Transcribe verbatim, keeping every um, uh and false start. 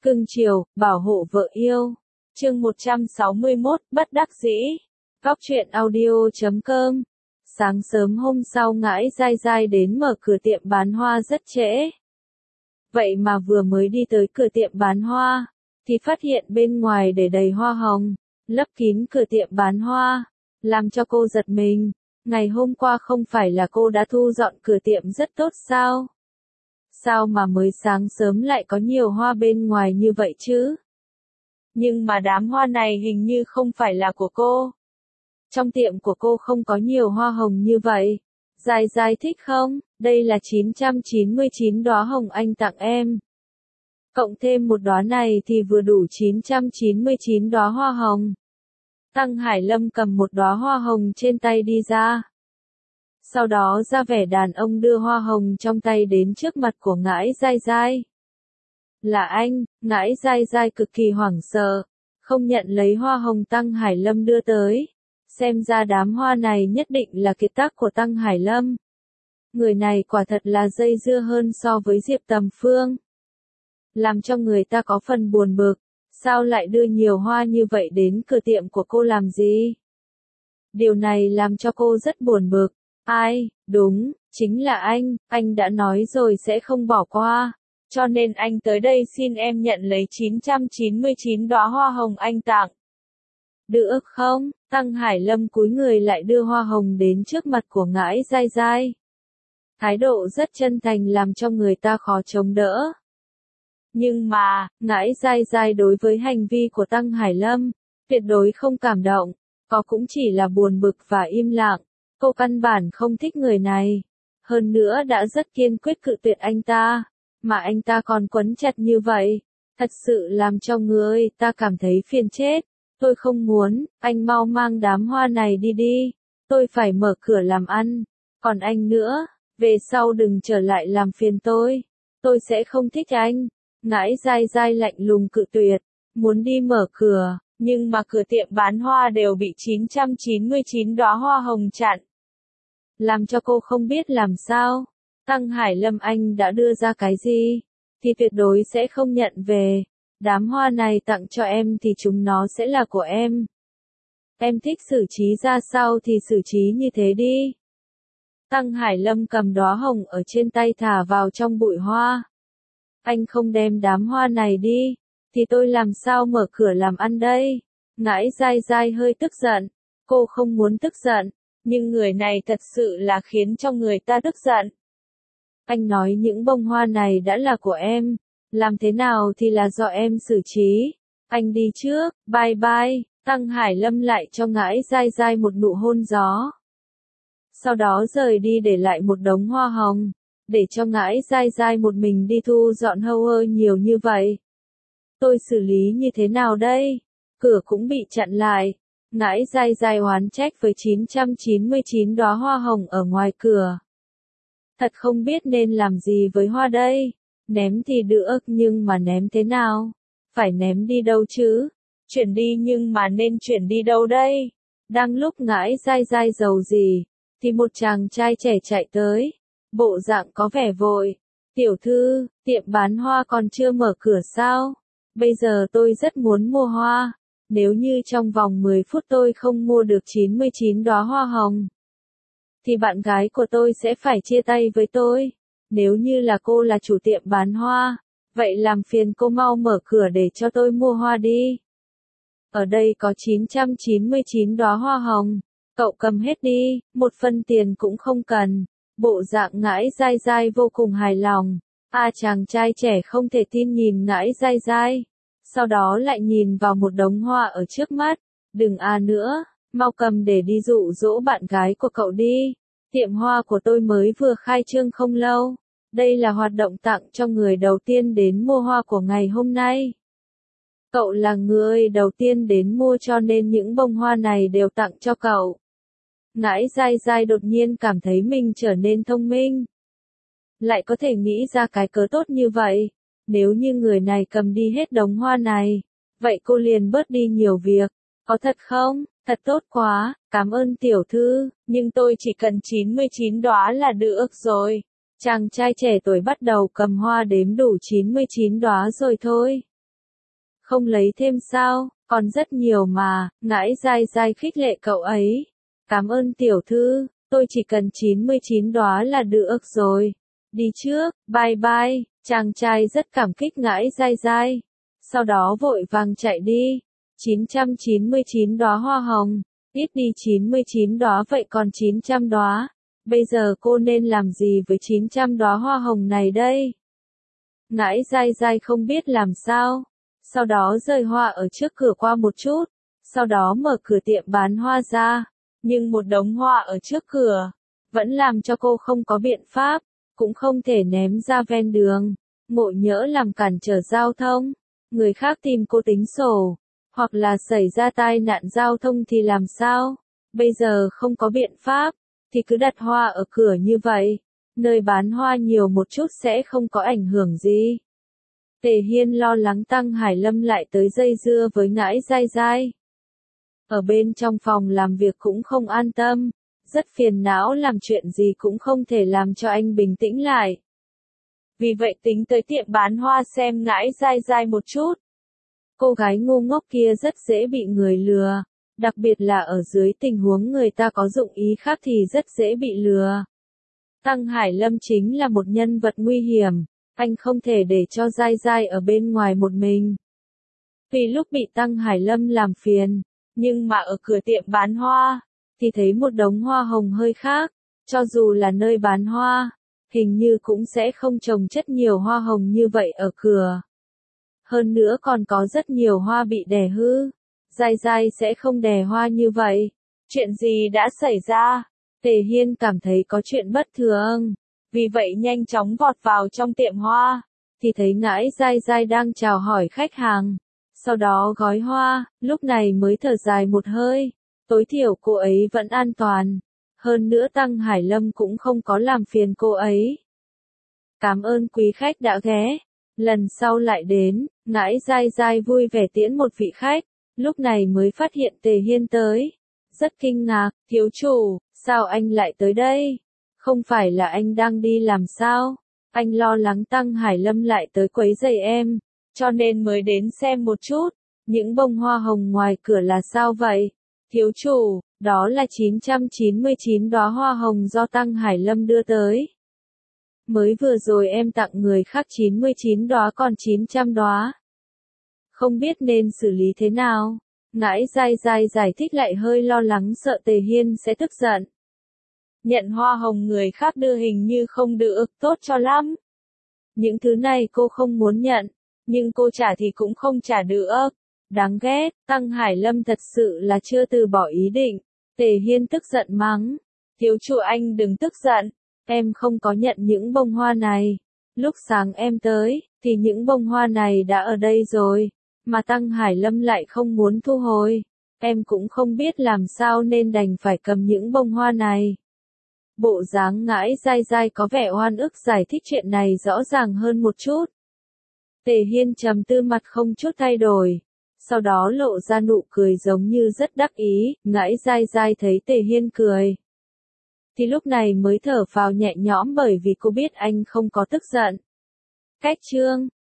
Cưng chiều, bảo hộ vợ yêu. Chương một trăm sáu mươi mốt, bất đắc dĩ. Góc truyện audio chấm com. Sáng sớm hôm sau Ngãi Dai Dai đến mở cửa tiệm bán hoa rất trễ. Vậy mà vừa mới đi tới cửa tiệm bán hoa, thì phát hiện bên ngoài để đầy hoa hồng, lấp kín cửa tiệm bán hoa, làm cho cô giật mình. Ngày hôm qua không phải là cô đã thu dọn cửa tiệm rất tốt sao? Sao mà mới sáng sớm lại có nhiều hoa bên ngoài như vậy chứ? Nhưng mà đám hoa này hình như không phải là của cô. Trong tiệm của cô không có nhiều hoa hồng như vậy. Dai Dai thích không? Đây là chín trăm chín mươi chín đóa hồng anh tặng em. Cộng thêm một đóa này thì vừa đủ chín trăm chín mươi chín đóa hoa hồng. Tăng Hải Lâm cầm một đóa hoa hồng trên tay đi ra. Sau đó ra vẻ đàn ông đưa hoa hồng trong tay đến trước mặt của Ngãi Dai Dai. Là anh, Ngãi Dai Dai cực kỳ hoảng sợ, không nhận lấy hoa hồng Tăng Hải Lâm đưa tới. Xem ra đám hoa này nhất định là kiệt tác của Tăng Hải Lâm. Người này quả thật là dây dưa hơn so với Diệp Tầm Phương. Làm cho người ta có phần buồn bực, sao lại đưa nhiều hoa như vậy đến cửa tiệm của cô làm gì? Điều này làm cho cô rất buồn bực. Ai, đúng, chính là anh, anh đã nói rồi sẽ không bỏ qua. Cho nên anh tới đây xin em nhận lấy chín trăm chín mươi chín đóa hoa hồng anh tặng. Được không? Tăng Hải Lâm cúi người lại đưa hoa hồng đến trước mặt của Ngãi Dai Dai. Thái độ rất chân thành làm cho người ta khó chống đỡ. Nhưng mà, Ngãi Dai Dai đối với hành vi của Tăng Hải Lâm, tuyệt đối không cảm động, có cũng chỉ là buồn bực và im lặng. Cô căn bản không thích người này. Hơn nữa đã rất kiên quyết cự tuyệt anh ta. Mà anh ta còn quấn chặt như vậy. Thật sự làm cho người ta cảm thấy phiền chết. Tôi không muốn, anh mau mang đám hoa này đi đi. Tôi phải mở cửa làm ăn. Còn anh nữa, về sau đừng trở lại làm phiền tôi. Tôi sẽ không thích anh. Ngãi Dai Dai lạnh lùng cự tuyệt. Muốn đi mở cửa, nhưng mà cửa tiệm bán hoa đều bị chín trăm chín mươi chín đóa hoa hồng chặn. Làm cho cô không biết làm sao. Tăng Hải Lâm anh đã đưa ra cái gì, thì tuyệt đối sẽ không nhận về. Đám hoa này tặng cho em thì chúng nó sẽ là của em. Em thích xử trí ra sao thì xử trí như thế đi. Tăng Hải Lâm cầm đóa hồng ở trên tay thả vào trong bụi hoa. Anh không đem đám hoa này đi, thì tôi làm sao mở cửa làm ăn đây? Ngãi Dai Dai hơi tức giận. Cô không muốn tức giận, nhưng người này thật sự là khiến cho người ta tức giận. Anh nói những bông hoa này đã là của em, làm thế nào thì là do em xử trí. Anh đi trước, bye bye. Tăng Hải Lâm lại cho Ngãi Dai Dai một nụ hôn gió. Sau đó rời đi để lại một đống hoa hồng, để cho Ngãi Dai Dai một mình đi thu dọn hâu ơ nhiều như vậy. Tôi xử lý như thế nào đây? Cửa cũng bị chặn lại. Ngãi Dai Dai oán trách với chín trăm chín mươi chín đóa hoa hồng ở ngoài cửa. Thật không biết nên làm gì với hoa đây. Ném thì được nhưng mà ném thế nào? Phải ném đi đâu chứ? Chuyển đi nhưng mà nên chuyển đi đâu đây? Đang lúc Ngãi Dai Dai giàu gì, thì một chàng trai trẻ chạy tới. Bộ dạng có vẻ vội. Tiểu thư, tiệm bán hoa còn chưa mở cửa sao? Bây giờ tôi rất muốn mua hoa. Nếu như trong vòng mười phút tôi không mua được chín mươi chín đóa hoa hồng, thì bạn gái của tôi sẽ phải chia tay với tôi. Nếu như là cô là chủ tiệm bán hoa, vậy làm phiền cô mau mở cửa để cho tôi mua hoa đi. Ở đây có chín trăm chín mươi chín đóa hoa hồng, cậu cầm hết đi, một phân tiền cũng không cần. Bộ dạng Ngãi Dai Dai vô cùng hài lòng. À chàng trai trẻ không thể tin nhìn Ngãi Dai Dai. Sau đó lại nhìn vào một đống hoa ở trước mắt. Đừng à nữa, mau cầm để đi dụ dỗ bạn gái của cậu đi. Tiệm hoa của tôi mới vừa khai trương không lâu. Đây là hoạt động tặng cho người đầu tiên đến mua hoa của ngày hôm nay. Cậu là người đầu tiên đến mua cho nên những bông hoa này đều tặng cho cậu. Ngãi Dai Dai đột nhiên cảm thấy mình trở nên thông minh. Lại có thể nghĩ ra cái cớ tốt như vậy. Nếu như người này cầm đi hết đống hoa này, vậy cô liền bớt đi nhiều việc. Có thật không? Thật tốt quá, cảm ơn tiểu thư, nhưng tôi chỉ cần chín mươi chín đóa là được rồi. Chàng trai trẻ tuổi bắt đầu cầm hoa đếm đủ chín mươi chín đóa rồi thôi. Không lấy thêm sao, còn rất nhiều mà, Ngãi dai dai khích lệ cậu ấy. Cảm ơn tiểu thư, tôi chỉ cần chín mươi chín đóa là được rồi. Đi trước, bye bye, chàng trai rất cảm kích Ngãi dai dai. Sau đó vội vàng chạy đi. chín trăm chín mươi chín đóa hoa hồng, ít đi chín mươi chín đóa vậy còn chín trăm đóa. Bây giờ cô nên làm gì với chín trăm đóa hoa hồng này đây? Ngãi dai dai không biết làm sao. Sau đó rời hoa ở trước cửa qua một chút. Sau đó mở cửa tiệm bán hoa ra. Nhưng một đống hoa ở trước cửa vẫn làm cho cô không có biện pháp. Cũng không thể ném ra ven đường. Ngộ nhỡ làm cản trở giao thông. Người khác tìm cô tính sổ. Hoặc là xảy ra tai nạn giao thông thì làm sao? Bây giờ không có biện pháp. Thì cứ đặt hoa ở cửa như vậy. Nơi bán hoa nhiều một chút sẽ không có ảnh hưởng gì. Tề Hiên lo lắng Tăng Hải Lâm lại tới dây dưa với Ngãi dai dai. Ở bên trong phòng làm việc cũng không an tâm. Rất phiền não, làm chuyện gì cũng không thể làm cho anh bình tĩnh lại. Vì vậy tính tới tiệm bán hoa xem Ngãi dai dai một chút. Cô gái ngu ngốc kia rất dễ bị người lừa. Đặc biệt là ở dưới tình huống người ta có dụng ý khác thì rất dễ bị lừa. Tăng Hải Lâm chính là một nhân vật nguy hiểm. Anh không thể để cho dai dai ở bên ngoài một mình. Vì lúc bị Tăng Hải Lâm làm phiền, nhưng mà ở cửa tiệm bán hoa, thì thấy một đống hoa hồng hơi khác. Cho dù là nơi bán hoa, hình như cũng sẽ không trồng chất nhiều hoa hồng như vậy ở cửa. Hơn nữa còn có rất nhiều hoa bị đè hư. Dai dai sẽ không đè hoa như vậy. Chuyện gì đã xảy ra? Tề Hiên cảm thấy có chuyện bất thường. Vì vậy nhanh chóng vọt vào trong tiệm hoa. Thì thấy Ngãi dai dai đang chào hỏi khách hàng. Sau đó gói hoa, lúc này mới thở dài một hơi. Tối thiểu cô ấy vẫn an toàn. Hơn nữa Tăng Hải Lâm cũng không có làm phiền cô ấy. Cảm ơn quý khách đã ghé. Lần sau lại đến, Ngãi dai dai vui vẻ tiễn một vị khách. Lúc này mới phát hiện Tề Hiên tới. Rất kinh ngạc, thiếu chủ, sao anh lại tới đây? Không phải là anh đang đi làm sao? Anh lo lắng Tăng Hải Lâm lại tới quấy rầy em, cho nên mới đến xem một chút. Những bông hoa hồng ngoài cửa là sao vậy? Thiếu chủ, đó là chín trăm chín mươi chín đóa hoa hồng do Tăng Hải Lâm đưa tới. Mới vừa rồi em tặng người khác chín mươi chín đóa còn chín trăm đóa. Không biết nên xử lý thế nào. Ngãi dai dai giải thích lại hơi lo lắng sợ Tề Hiên sẽ tức giận. Nhận hoa hồng người khác đưa hình như không được tốt cho lắm. Những thứ này cô không muốn nhận, nhưng cô trả thì cũng không trả được. Đáng ghét, Tăng Hải Lâm thật sự là chưa từ bỏ ý định. Tề Hiên tức giận mắng. Thiếu chủ anh đừng tức giận, em không có nhận những bông hoa này. Lúc sáng em tới, thì những bông hoa này đã ở đây rồi. Mà Tăng Hải Lâm lại không muốn thu hồi. Em cũng không biết làm sao nên đành phải cầm những bông hoa này. Bộ dáng Ngãi dai dai có vẻ oan ức giải thích chuyện này rõ ràng hơn một chút. Tề Hiên trầm tư mặt không chút thay đổi. Sau đó lộ ra nụ cười giống như rất đắc ý. Ngãi dai dai thấy Tề Hiên cười. Thì lúc này mới thở phào nhẹ nhõm bởi vì cô biết anh không có tức giận. Cách chương